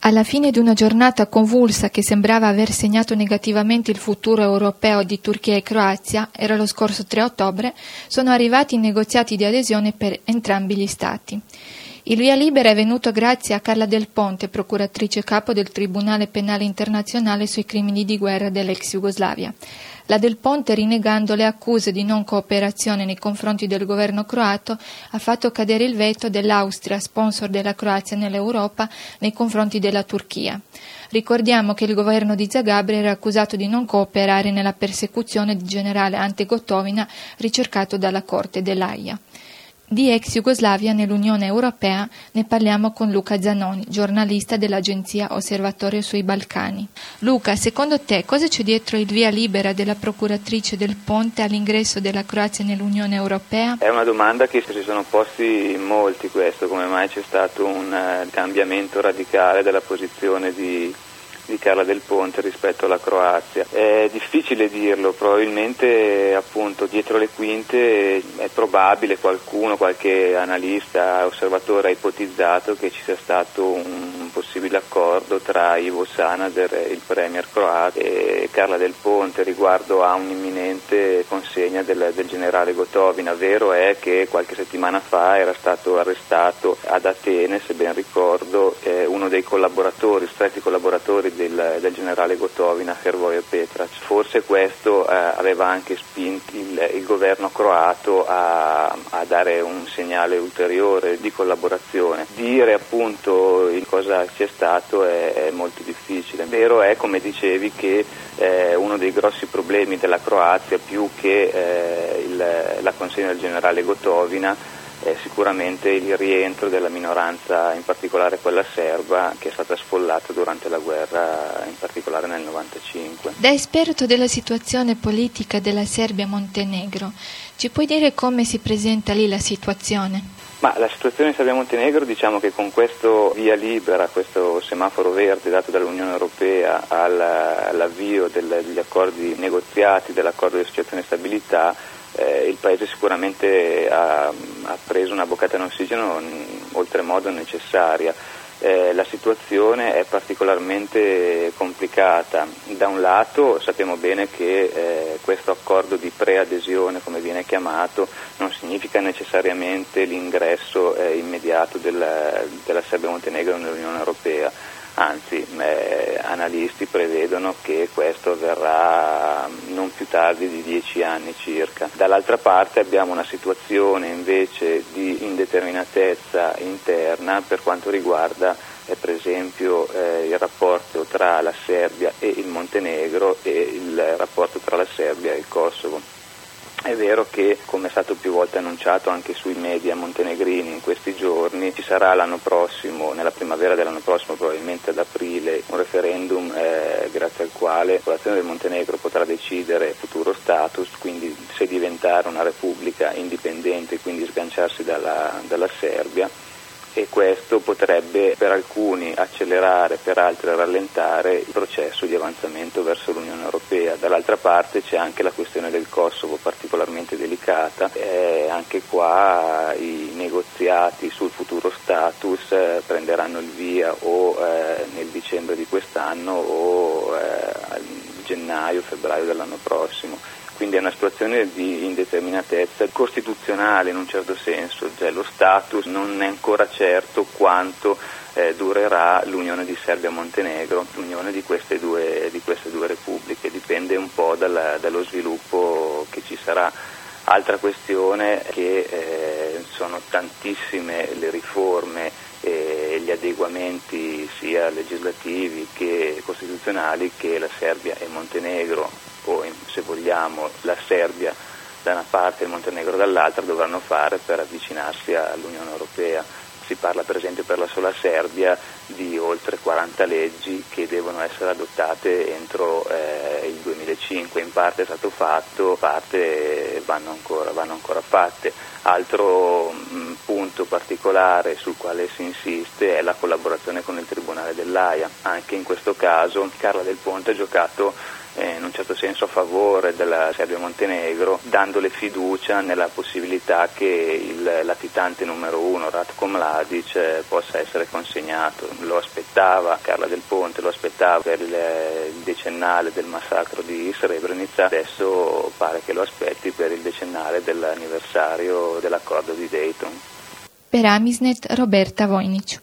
Alla fine di una giornata convulsa che sembrava aver segnato negativamente il futuro europeo di Turchia e Croazia, era lo scorso 3 ottobre, sono arrivati i negoziati di adesione per entrambi gli Stati. Il via libera è venuto grazie a Carla Del Ponte, procuratrice capo del Tribunale Penale Internazionale sui crimini di guerra dell'ex Jugoslavia. La Del Ponte, rinnegando le accuse di non cooperazione nei confronti del governo croato, ha fatto cadere il veto dell'Austria, sponsor della Croazia nell'Europa, nei confronti della Turchia. Ricordiamo che il governo di Zagabria era accusato di non cooperare nella persecuzione di generale Ante Gotovina, ricercato dalla Corte dell'Aia. Di ex Jugoslavia nell'Unione Europea ne parliamo con Luca Zanoni, giornalista dell'agenzia Osservatorio sui Balcani. Luca, secondo te cosa c'è dietro il via libera della procuratrice Del Ponte all'ingresso della Croazia nell'Unione Europea? È una domanda che si sono posti molti, questo, come mai c'è stato un cambiamento radicale della posizione di Carla Del Ponte rispetto alla Croazia. È difficile dirlo, probabilmente appunto dietro le quinte è probabile qualche analista, osservatore ha ipotizzato che ci sia stato un possibile accordo tra Ivo Sanader, il premier croato, e Carla Del Ponte riguardo a un'imminente consegna del generale Gotovina. Vero è che qualche settimana fa era stato arrestato ad Atene, se ben ricordo, uno dei stretti collaboratori del generale Gotovina, Hrvoje Petrac. Forse questo aveva anche spinto il governo croato a dare un segnale ulteriore di collaborazione. Dire appunto cosa sia stato è molto difficile. Vero è, come dicevi, che uno dei grossi problemi della Croazia, più che la consegna del generale Gotovina, è sicuramente il rientro della minoranza, in particolare quella serba, che è stata sfollata durante la guerra, in particolare nel 95. Da esperto della situazione politica della Serbia-Montenegro, ci puoi dire come si presenta lì la situazione? Ma la situazione in Serbia-Montenegro, diciamo che con questo via libera, questo semaforo verde dato dall'Unione Europea all'avvio degli accordi negoziati, dell'accordo di associazione e stabilità, il paese sicuramente ha preso una boccata di ossigeno oltremodo necessaria. La situazione è particolarmente complicata. Da un lato sappiamo bene che questo accordo di preadesione, come viene chiamato, non significa necessariamente l'ingresso immediato della Serbia-Montenegro nell'Unione Europea. Anzi, analisti prevedono che questo avverrà non più tardi di 10 anni circa. Dall'altra parte abbiamo una situazione invece di indeterminatezza interna per quanto riguarda per esempio il rapporto tra la Serbia e il Montenegro e il rapporto tra la Serbia e il Kosovo. È vero che, come è stato più volte annunciato anche sui media montenegrini in questi giorni, ci sarà l'anno prossimo, nella primavera dell'anno prossimo, probabilmente ad aprile, un referendum grazie al quale la popolazione del Montenegro potrà decidere il futuro status, quindi se diventare una repubblica indipendente, quindi sganciarsi dalla Serbia. E questo potrebbe per alcuni accelerare, per altri rallentare il processo di avanzamento verso l'Unione Europea. Dall'altra parte c'è anche la questione del Kosovo, particolarmente delicata. Anche qua i negoziati sul futuro status prenderanno il via o nel dicembre di quest'anno o a gennaio-febbraio dell'anno prossimo. Quindi è una situazione di indeterminatezza costituzionale in un certo senso, cioè lo status non è ancora certo quanto durerà l'unione di Serbia-Montenegro, l'unione di queste due repubbliche, dipende un po' dallo sviluppo che ci sarà. Altra questione è che sono tantissime le riforme e gli adeguamenti sia legislativi che costituzionali che la Serbia e il Montenegro, o se vogliamo la Serbia da una parte e il Montenegro dall'altra, dovranno fare per avvicinarsi all'Unione Europea. Si parla per esempio per la sola Serbia di oltre 40 leggi che devono essere adottate entro il 2005, in parte è stato fatto, in parte vanno ancora fatte. Altro punto punto particolare sul quale si insiste è la collaborazione con il Tribunale dell'Aia. Anche in questo caso Carla Del Ponte ha giocato in un certo senso a favore della Serbia-Montenegro, dandole fiducia nella possibilità che il latitante numero 1, Ratko Mladic, possa essere consegnato. Lo aspettava Carla Del Ponte, lo aspettava per il decennale del massacro di Srebrenica, adesso pare che lo aspetti per il decennale dell'anniversario dell'accordo di Dayton. Per Amisnet, Roberta Vojnić.